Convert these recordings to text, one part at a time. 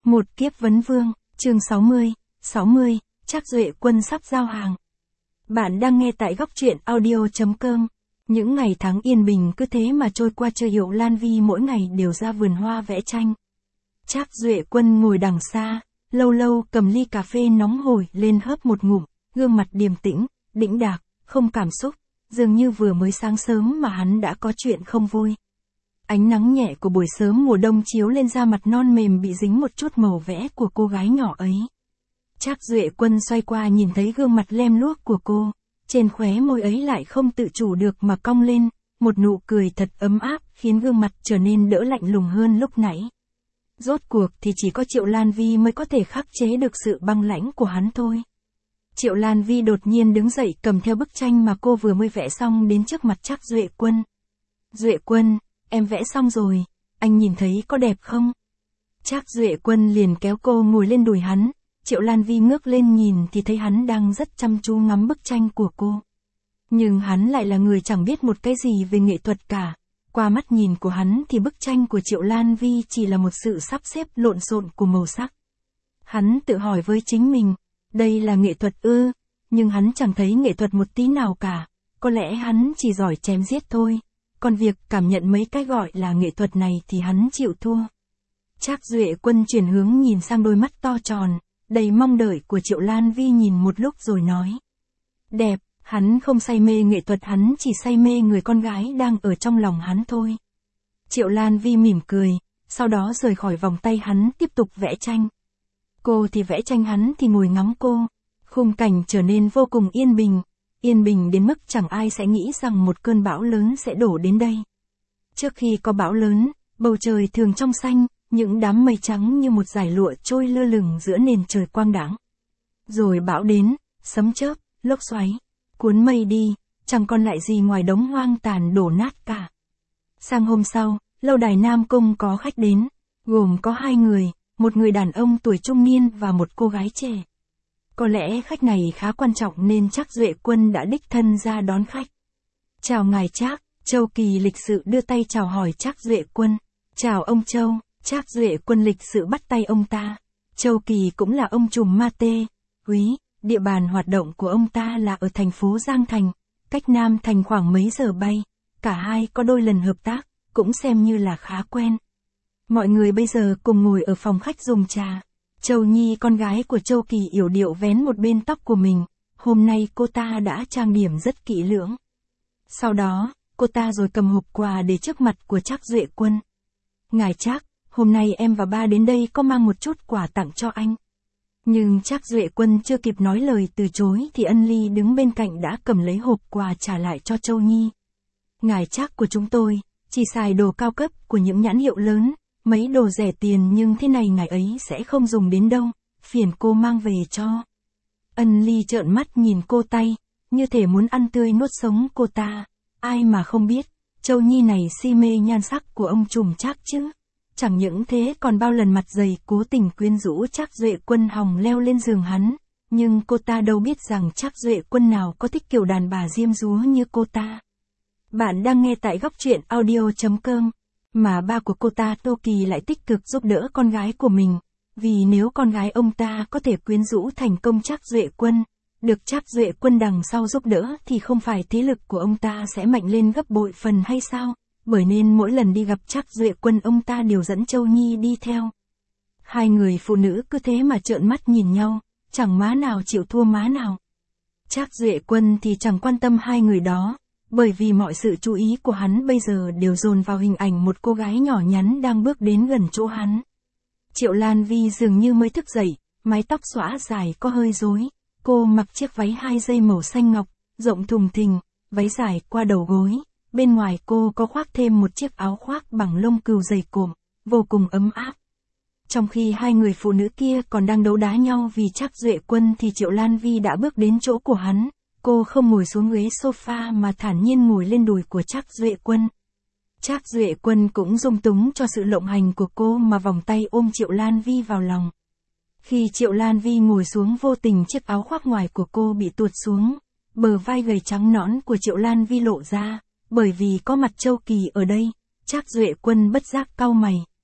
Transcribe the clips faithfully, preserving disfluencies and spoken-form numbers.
Một kiếp vấn vương, chương sáu mươi, sáu mươi, Trác Duệ Quân sắp giao hàng. Bạn đang nghe tại góc truyện audio chấm com. Những ngày tháng yên bình cứ thế mà trôi qua, Trơ Hiệu Lan Vi mỗi ngày đều ra vườn hoa vẽ tranh. Trác Duệ Quân ngồi đằng xa, lâu lâu cầm ly cà phê nóng hổi lên hớp một ngụm, gương mặt điềm tĩnh, đĩnh đạc, không cảm xúc, dường như vừa mới sáng sớm mà hắn đã có chuyện không vui. Ánh nắng nhẹ của buổi sớm mùa đông chiếu lên da mặt non mềm bị dính một chút màu vẽ của cô gái nhỏ ấy. Trác Duệ Quân xoay qua nhìn thấy gương mặt lem luốc của cô, trên khóe môi ấy lại không tự chủ được mà cong lên, một nụ cười thật ấm áp khiến gương mặt trở nên đỡ lạnh lùng hơn lúc nãy. Rốt cuộc thì chỉ có Triệu Lan Vi mới có thể khắc chế được sự băng lãnh của hắn thôi. Triệu Lan Vi đột nhiên đứng dậy cầm theo bức tranh mà cô vừa mới vẽ xong đến trước mặt Trác Duệ Quân. Duệ Quân, em vẽ xong rồi, anh nhìn thấy có đẹp không? Trác Duệ Quân liền kéo cô ngồi lên đùi hắn, Triệu Lan Vi ngước lên nhìn thì thấy hắn đang rất chăm chú ngắm bức tranh của cô. Nhưng hắn lại là người chẳng biết một cái gì về nghệ thuật cả. Qua mắt nhìn của hắn thì bức tranh của Triệu Lan Vi chỉ là một sự sắp xếp lộn xộn của màu sắc. Hắn tự hỏi với chính mình, đây là nghệ thuật ư, nhưng hắn chẳng thấy nghệ thuật một tí nào cả, có lẽ hắn chỉ giỏi chém giết thôi. Còn việc cảm nhận mấy cái gọi là nghệ thuật này thì hắn chịu thua. Trác Duệ Quân chuyển hướng nhìn sang đôi mắt to tròn, đầy mong đợi của Triệu Lan Vi nhìn một lúc rồi nói. Đẹp, hắn không say mê nghệ thuật, hắn chỉ say mê người con gái đang ở trong lòng hắn thôi. Triệu Lan Vi mỉm cười, sau đó rời khỏi vòng tay hắn tiếp tục vẽ tranh. Cô thì vẽ tranh, hắn thì ngồi ngắm cô. Khung cảnh trở nên vô cùng yên bình. Yên bình đến mức chẳng ai sẽ nghĩ rằng một cơn bão lớn sẽ đổ đến đây. Trước khi có bão lớn, bầu trời thường trong xanh, những đám mây trắng như một dải lụa trôi lơ lửng giữa nền trời quang đãng. Rồi bão đến, sấm chớp, lốc xoáy, cuốn mây đi, chẳng còn lại gì ngoài đống hoang tàn đổ nát cả. Sang hôm sau, lâu đài Nam Cung có khách đến, gồm có hai người, một người đàn ông tuổi trung niên và một cô gái trẻ. Có lẽ khách này khá quan trọng nên Trác Duệ Quân đã đích thân ra đón khách. Chào ngài Trác, Châu Kỳ lịch sự đưa tay chào hỏi Trác Duệ Quân. Chào ông Châu, Trác Duệ Quân lịch sự bắt tay ông ta. Châu Kỳ cũng là ông trùm ma tê, quý, địa bàn hoạt động của ông ta là ở thành phố Giang Thành, cách Nam Thành khoảng mấy giờ bay, cả hai có đôi lần hợp tác, cũng xem như là khá quen. Mọi người bây giờ cùng ngồi ở phòng khách dùng trà. Châu Nhi, con gái của Châu Kỳ, yểu điệu vén một bên tóc của mình, hôm nay cô ta đã trang điểm rất kỹ lưỡng. Sau đó, cô ta rồi cầm hộp quà để trước mặt của Trác Duệ Quân. Ngài Trác, hôm nay em và ba đến đây có mang một chút quà tặng cho anh. Nhưng Trác Duệ Quân chưa kịp nói lời từ chối thì Ân Ly đứng bên cạnh đã cầm lấy hộp quà trả lại cho Châu Nhi. Ngài Trác của chúng tôi, chỉ xài đồ cao cấp của những nhãn hiệu lớn. Mấy đồ rẻ tiền nhưng thế này ngài ấy sẽ không dùng đến đâu, phiền cô mang về cho. Ân Ly trợn mắt nhìn cô tay, như thể muốn ăn tươi nuốt sống cô ta. Ai mà không biết, Châu Nhi này si mê nhan sắc của ông trùm Trác chứ. Chẳng những thế còn bao lần mặt dày cố tình quyến rũ Trác Duệ Quân hòng leo lên giường hắn. Nhưng cô ta đâu biết rằng Trác Duệ Quân nào có thích kiểu đàn bà diêm dúa như cô ta. Bạn đang nghe tại góc truyện audio chấm com. Mà ba của cô ta Tô Kỳ lại tích cực giúp đỡ con gái của mình, vì nếu con gái ông ta có thể quyến rũ thành công Trác Duệ Quân, được Trác Duệ Quân đằng sau giúp đỡ thì không phải thế lực của ông ta sẽ mạnh lên gấp bội phần hay sao, bởi nên mỗi lần đi gặp Trác Duệ Quân ông ta đều dẫn Châu Nhi đi theo. Hai người phụ nữ cứ thế mà trợn mắt nhìn nhau, chẳng má nào chịu thua má nào. Trác Duệ Quân thì chẳng quan tâm hai người đó. Bởi vì mọi sự chú ý của hắn bây giờ đều dồn vào hình ảnh một cô gái nhỏ nhắn đang bước đến gần chỗ hắn. Triệu Lan Vi dường như mới thức dậy, mái tóc xõa dài có hơi rối, cô mặc chiếc váy hai dây màu xanh ngọc, rộng thùng thình, váy dài qua đầu gối, bên ngoài cô có khoác thêm một chiếc áo khoác bằng lông cừu dày cộm, vô cùng ấm áp. Trong khi hai người phụ nữ kia còn đang đấu đá nhau vì Trác Duệ Quân thì Triệu Lan Vi đã bước đến chỗ của hắn. Cô không ngồi xuống ghế sofa mà thản nhiên ngồi lên đùi của Trác Duệ Quân. Trác Duệ Quân cũng dung túng cho sự lộng hành của cô mà vòng tay ôm Triệu Lan Vi vào lòng. Khi Triệu Lan Vi ngồi xuống vô tình chiếc áo khoác ngoài của cô bị tuột xuống, bờ vai gầy trắng nõn của Triệu Lan Vi lộ ra, bởi vì có mặt Châu Kỳ ở đây, Trác Duệ Quân bất giác cau mày,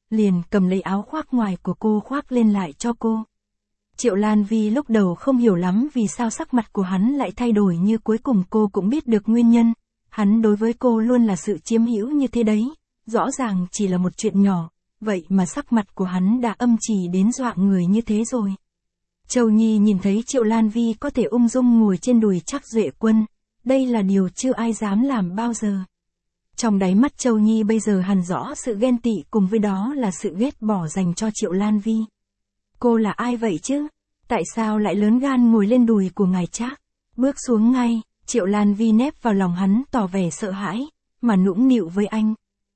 liền cầm lấy áo khoác ngoài của cô khoác lên lại cho cô. Triệu Lan Vi lúc đầu không hiểu lắm vì sao sắc mặt của hắn lại thay đổi, như cuối cùng cô cũng biết được nguyên nhân. Hắn đối với cô luôn là sự chiếm hữu như thế đấy, rõ ràng chỉ là một chuyện nhỏ, vậy mà sắc mặt của hắn đã âm trì đến dọa người như thế rồi. Châu Nhi nhìn thấy Triệu Lan Vi có thể ung dung ngồi trên đùi Trác Duệ Quân, đây là điều chưa ai dám làm bao giờ. Trong đáy mắt Châu Nhi bây giờ hằn rõ sự ghen tị cùng với đó là sự ghét bỏ dành cho Triệu Lan Vi. Cô là ai vậy chứ? Tại sao lại lớn gan ngồi lên đùi của ngài Trác? Bước xuống ngay, Triệu Lan Vi nép vào lòng hắn tỏ vẻ sợ hãi, mà nũng nịu với anh.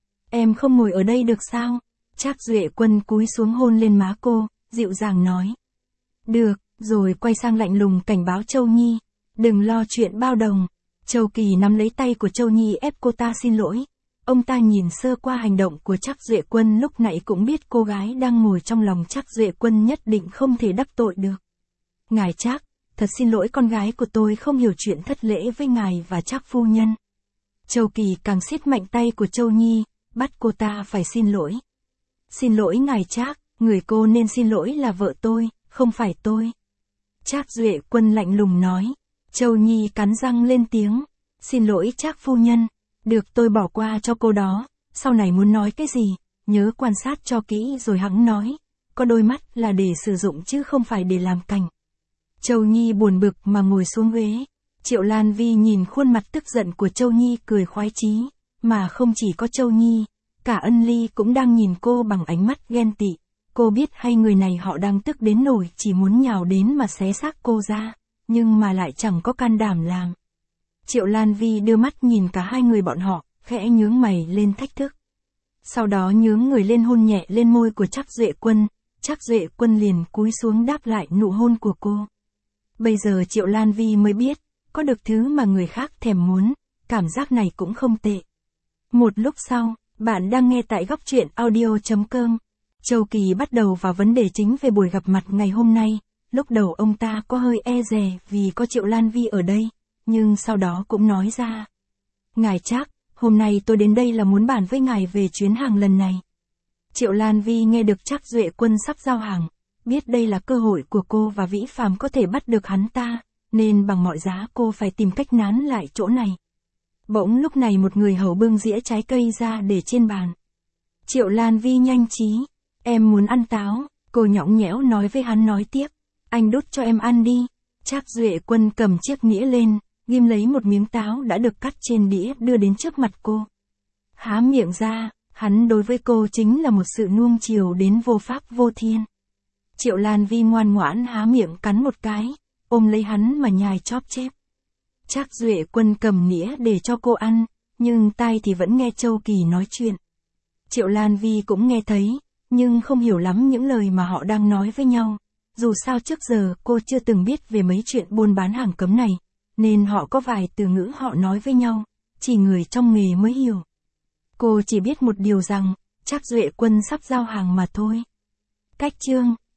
Em không ngồi ở đây được sao? Trác Duệ Quân cúi xuống hôn lên má cô, dịu dàng nói. Được, rồi quay sang lạnh lùng cảnh báo Châu Nhi. Đừng lo chuyện bao đồng. Châu Kỳ nắm lấy tay của Châu Nhi ép cô ta xin lỗi. Ông ta nhìn sơ qua hành động của Trác Duệ Quân lúc nãy cũng biết cô gái đang ngồi trong lòng Trác Duệ Quân nhất định không thể đắc tội được. Ngài Trác, thật xin lỗi, con gái của tôi không hiểu chuyện thất lễ với ngài và Trác phu nhân. Châu Kỳ càng siết mạnh tay của Châu Nhi, bắt cô ta phải xin lỗi. Xin lỗi ngài Trác, người cô nên xin lỗi là vợ tôi, không phải tôi. Trác Duệ Quân lạnh lùng nói. Châu Nhi cắn răng lên tiếng. Xin lỗi Trác phu nhân, được tôi bỏ qua cho cô đó, sau này muốn nói cái gì, nhớ quan sát cho kỹ rồi hẵng nói, có đôi mắt là để sử dụng chứ không phải để làm cảnh. Châu Nhi buồn bực mà ngồi xuống ghế. Triệu Lan Vi nhìn khuôn mặt tức giận của Châu Nhi cười khoái chí, mà không chỉ có Châu Nhi, cả Ân Ly cũng đang nhìn cô bằng ánh mắt ghen tị. Cô biết hai người này họ đang tức đến nổi chỉ muốn nhào đến mà xé xác cô ra, nhưng mà lại chẳng có can đảm làm. Triệu Lan Vi đưa mắt nhìn cả hai người bọn họ, khẽ nhướng mày lên thách thức. Sau đó nhướng người lên hôn nhẹ lên môi của Trác Duệ Quân, Trác Duệ Quân liền cúi xuống đáp lại nụ hôn của cô. Bây giờ Triệu Lan Vi mới biết, có được thứ mà người khác thèm muốn, cảm giác này cũng không tệ. Một lúc sau, bạn đang nghe tại góc truyện audio chấm com. Châu Kỳ bắt đầu vào vấn đề chính về buổi gặp mặt ngày hôm nay. Lúc đầu ông ta có hơi e dè vì có Triệu Lan Vi ở đây, nhưng sau đó cũng nói ra. Ngài Trác, hôm nay tôi đến đây là muốn bàn với ngài về chuyến hàng lần này. Triệu Lan Vi nghe được Trác Duệ Quân sắp giao hàng, biết đây là cơ hội của cô và Vĩ Phàm có thể bắt được hắn ta, nên bằng mọi giá cô phải tìm cách nán lại chỗ này. Bỗng lúc này một người hầu bưng dĩa trái cây ra để trên bàn. Triệu Lan Vi nhanh trí. Em muốn ăn táo, cô nhõng nhẽo nói với hắn nói tiếp. Anh đút cho em ăn đi. Trác Duệ Quân cầm chiếc nĩa lên, ghim lấy một miếng táo đã được cắt trên đĩa đưa đến trước mặt cô. Há miệng ra, hắn đối với cô chính là một sự nuông chiều đến vô pháp vô thiên. Triệu Lan Vi ngoan ngoãn há miệng cắn một cái, ôm lấy hắn mà nhai chóp chép. Trác Duệ Quân cầm nĩa để cho cô ăn, nhưng tai thì vẫn nghe Châu Kỳ nói chuyện. Triệu Lan Vi cũng nghe thấy, nhưng không hiểu lắm những lời mà họ đang nói với nhau. Dù sao trước giờ cô chưa từng biết về mấy chuyện buôn bán hàng cấm này, nên họ có vài từ ngữ họ nói với nhau, chỉ người trong nghề mới hiểu. Cô chỉ biết một điều rằng, Trác Duệ Quân sắp giao hàng mà thôi. Cách chương,